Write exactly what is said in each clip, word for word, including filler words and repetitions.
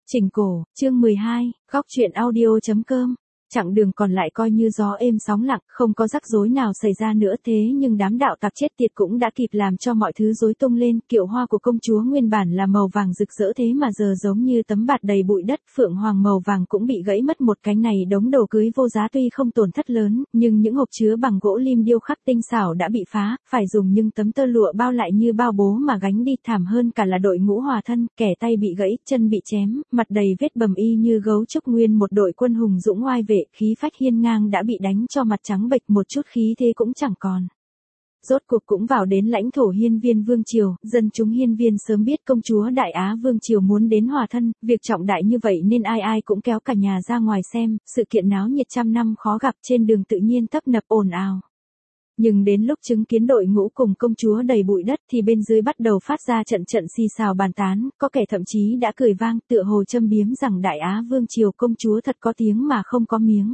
Trình cổ, chương mười hai, góc truyện audio chấm com. Chặng đường còn lại coi như gió êm sóng lặng, không có rắc rối nào xảy ra nữa, thế nhưng đám đạo tặc chết tiệt cũng đã kịp làm cho mọi thứ rối tung lên. Kiệu hoa của công chúa nguyên bản là màu vàng rực rỡ, thế mà giờ giống như tấm bạt đầy bụi đất. Phượng hoàng màu vàng cũng bị gãy mất một cánh này. Đống đồ cưới vô giá tuy không tổn thất lớn, nhưng những hộp chứa bằng gỗ lim điêu khắc tinh xảo đã bị phá, phải dùng những tấm tơ lụa bao lại như bao bố mà gánh đi. Thảm hơn cả là đội ngũ hòa thân, kẻ tay bị gãy, chân bị chém, mặt đầy vết bầm y như gấu trúc. Nguyên một đội quân hùng dũng oai vệ, khí phách hiên ngang đã bị đánh cho mặt trắng bệch, một chút khí thế cũng chẳng còn. Rốt cuộc cũng vào đến lãnh thổ Hiên Viên Vương triều. Dân chúng Hiên Viên sớm biết công chúa Đại Á Vương triều muốn đến hòa thân, việc trọng đại như vậy nên ai ai cũng kéo cả nhà ra ngoài xem. Sự kiện náo nhiệt trăm năm khó gặp, trên đường tự nhiên tấp nập ồn ào. Nhưng đến lúc chứng kiến đội ngũ cùng công chúa đầy bụi đất thì bên dưới bắt đầu phát ra trận trận xì xào bàn tán, có kẻ thậm chí đã cười vang, tựa hồ châm biếm rằng Đại Á Vương triều công chúa thật có tiếng mà không có miếng.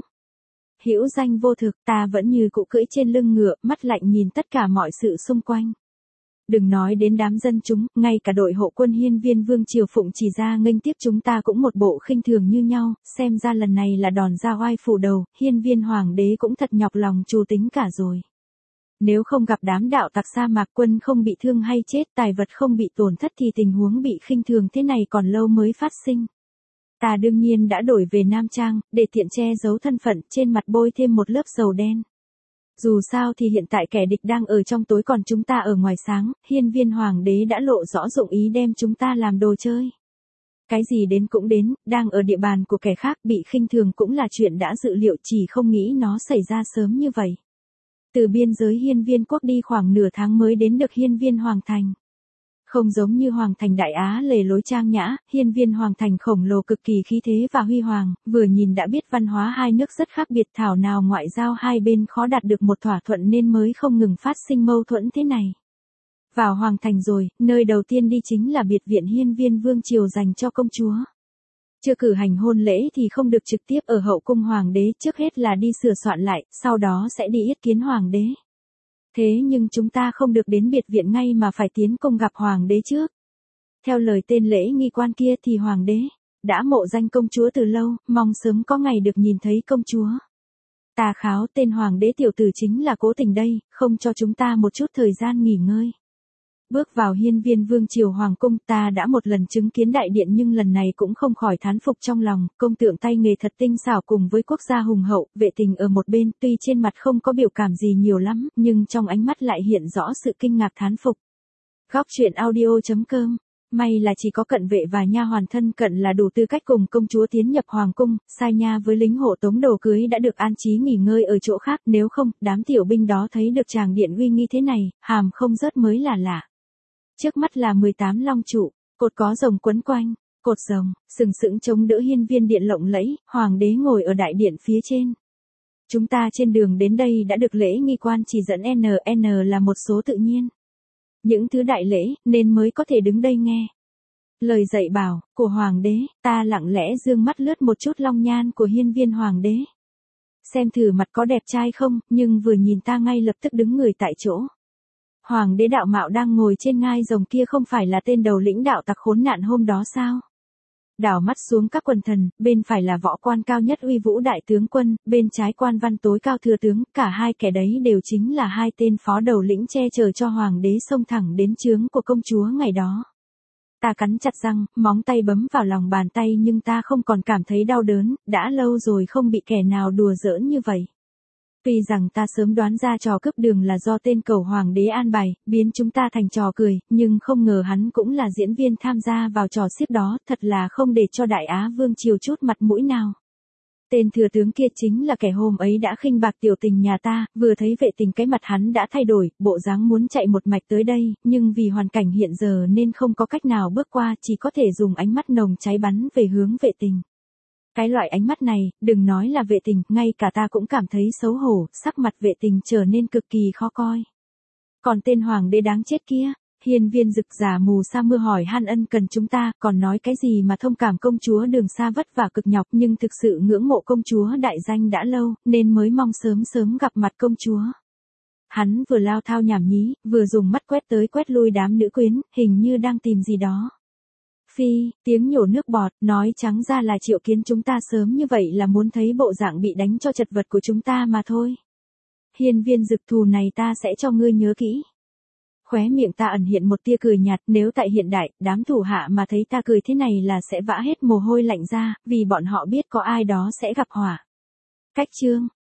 Hữu danh vô thực, ta vẫn như cũ cưỡi trên lưng ngựa, mắt lạnh nhìn tất cả mọi sự xung quanh. Đừng nói đến đám dân chúng, ngay cả đội hộ quân Hiên Viên Vương triều phụng chỉ ra nghênh tiếp chúng ta cũng một bộ khinh thường như nhau. Xem ra lần này là đòn ra oai phủ đầu, Hiên Viên hoàng đế cũng thật nhọc lòng chủ tính cả rồi. Nếu không gặp đám đạo tặc sa mạc, quân không bị thương hay chết, tài vật không bị tổn thất thì tình huống bị khinh thường thế này còn lâu mới phát sinh. Ta đương nhiên đã đổi về Nam Trang, để tiện che giấu thân phận, trên mặt bôi thêm một lớp dầu đen. Dù sao thì hiện tại kẻ địch đang ở trong tối còn chúng ta ở ngoài sáng, Hiên Viên hoàng đế đã lộ rõ dụng ý đem chúng ta làm đồ chơi. Cái gì đến cũng đến, đang ở địa bàn của kẻ khác bị khinh thường cũng là chuyện đã dự liệu, chỉ không nghĩ nó xảy ra sớm như vậy. Từ biên giới Hiên Viên quốc đi khoảng nửa tháng mới đến được Hiên Viên Hoàng Thành. Không giống như Hoàng Thành Đại Á lề lối trang nhã, Hiên Viên Hoàng Thành khổng lồ cực kỳ khí thế và huy hoàng, vừa nhìn đã biết văn hóa hai nước rất khác biệt, thảo nào ngoại giao hai bên khó đạt được một thỏa thuận nên mới không ngừng phát sinh mâu thuẫn thế này. Vào Hoàng Thành rồi, nơi đầu tiên đi chính là biệt viện Hiên Viên Vương triều dành cho công chúa. Chưa cử hành hôn lễ thì không được trực tiếp ở hậu cung hoàng đế, trước hết là đi sửa soạn lại, sau đó sẽ đi yết kiến hoàng đế. Thế nhưng chúng ta không được đến biệt viện ngay mà phải tiến cung gặp hoàng đế trước. Theo lời tên lễ nghi quan kia thì hoàng đế đã mộ danh công chúa từ lâu, mong sớm có ngày được nhìn thấy công chúa. Ta kháo, tên hoàng đế tiểu tử chính là cố tình đây, không cho chúng ta một chút thời gian nghỉ ngơi. Bước vào Hiên Viên Vương triều hoàng cung, ta đã một lần chứng kiến đại điện nhưng lần này cũng không khỏi thán phục trong lòng, công tượng tay nghề thật tinh xảo cùng với quốc gia hùng hậu, vệ tình ở một bên, tuy trên mặt không có biểu cảm gì nhiều lắm, nhưng trong ánh mắt lại hiện rõ sự kinh ngạc thán phục. Góc truyện audio chấm com. May là chỉ có cận vệ và nha hoàn thân cận là đủ tư cách cùng công chúa tiến nhập hoàng cung, sai nha với lính hộ tống đồ cưới đã được an trí nghỉ ngơi ở chỗ khác, nếu không, đám tiểu binh đó thấy được tràng điện uy nghi thế này, hàm không rớt mới là lạ. Trước mắt là mười tám long trụ, cột có rồng quấn quanh, cột rồng, sừng sững chống đỡ hiên viên điện lộng lẫy, hoàng đế ngồi ở đại điện phía trên. Chúng ta trên đường đến đây đã được lễ nghi quan chỉ dẫn en en là một số tự nhiên. Những thứ đại lễ, nên mới có thể đứng đây nghe. Lời dạy bảo, của hoàng đế, ta lặng lẽ dương mắt lướt một chút long nhan của hiên viên hoàng đế. Xem thử mặt có đẹp trai không, nhưng vừa nhìn ta ngay lập tức đứng người tại chỗ. Hoàng đế đạo mạo đang ngồi trên ngai rồng kia không phải là tên đầu lĩnh đạo tặc khốn nạn hôm đó sao? Đảo mắt xuống các quần thần, bên phải là võ quan cao nhất uy vũ đại tướng quân, bên trái quan văn tối cao thừa tướng, cả hai kẻ đấy đều chính là hai tên phó đầu lĩnh che chở cho hoàng đế xông thẳng đến trướng của công chúa ngày đó. Ta cắn chặt răng, móng tay bấm vào lòng bàn tay nhưng ta không còn cảm thấy đau đớn, đã lâu rồi không bị kẻ nào đùa giỡn như vậy. Tuy rằng ta sớm đoán ra trò cướp đường là do tên cầu hoàng đế an bài, biến chúng ta thành trò cười, nhưng không ngờ hắn cũng là diễn viên tham gia vào trò xiếc đó, thật là không để cho Đại Á Vương triều chút mặt mũi nào. Tên thừa tướng kia chính là kẻ hôm ấy đã khinh bạc tiểu tình nhà ta, vừa thấy vệ tình cái mặt hắn đã thay đổi, bộ dáng muốn chạy một mạch tới đây, nhưng vì hoàn cảnh hiện giờ nên không có cách nào bước qua, chỉ có thể dùng ánh mắt nồng cháy bắn về hướng vệ tình. Cái loại ánh mắt này, đừng nói là vệ tình, ngay cả ta cũng cảm thấy xấu hổ, sắc mặt vệ tình trở nên cực kỳ khó coi. Còn tên hoàng đế đáng chết kia, hiên viên rực giả mù sa mưa hỏi han ân cần chúng ta, còn nói cái gì mà thông cảm công chúa đường xa vất vả cực nhọc, nhưng thực sự ngưỡng mộ công chúa đại danh đã lâu, nên mới mong sớm sớm gặp mặt công chúa. Hắn vừa lao thao nhảm nhí, vừa dùng mắt quét tới quét lui đám nữ quyến, hình như đang tìm gì đó. Phi, tiếng nhổ nước bọt, nói trắng ra là Triệu Kiến chúng ta sớm như vậy là muốn thấy bộ dạng bị đánh cho chật vật của chúng ta mà thôi. Hiên viên dực thù này ta sẽ cho ngươi nhớ kỹ. Khóe miệng ta ẩn hiện một tia cười nhạt, nếu tại hiện đại, đám thủ hạ mà thấy ta cười thế này là sẽ vã hết mồ hôi lạnh ra, vì bọn họ biết có ai đó sẽ gặp họa. Cách chương